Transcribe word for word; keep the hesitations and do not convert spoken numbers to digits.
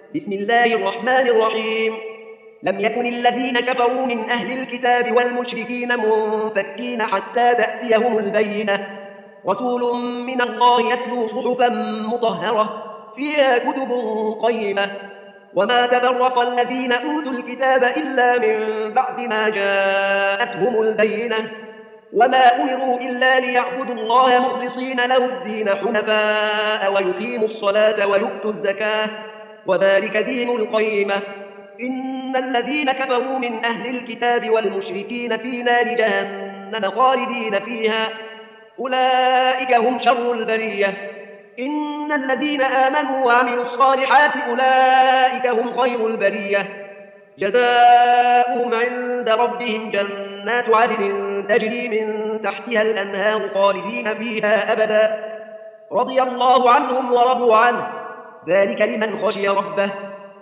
بسم الله الرحمن الرحيم. لم يكن الذين كفروا من أهل الكتاب والمشركين منفكين حتى تأتيهم البينة، رسول من الله يتلو صحفا مطهرة فيها كتب قيمة. وما تفرق الذين أوتوا الكتاب إلا من بعد ما جاءتهم البينة، وما أمروا إلا ليعبدوا الله مخلصين له الدين حنفاء ويقيموا الصلاة ويؤتوا الزكاة وذلك دين القيمة. إن الذين كفروا من أهل الكتاب والمشركين في نار جهنم خالدين فيها أولئك هم شر البرية. إن الذين آمنوا وعملوا الصالحات أولئك هم خير البرية. جزاؤهم عند ربهم جنات عدن تجري من تحتها الأنهار خالدين فيها أبدا، رضي الله عنهم ورضوا عنه، ذلك لمن خشي ربه.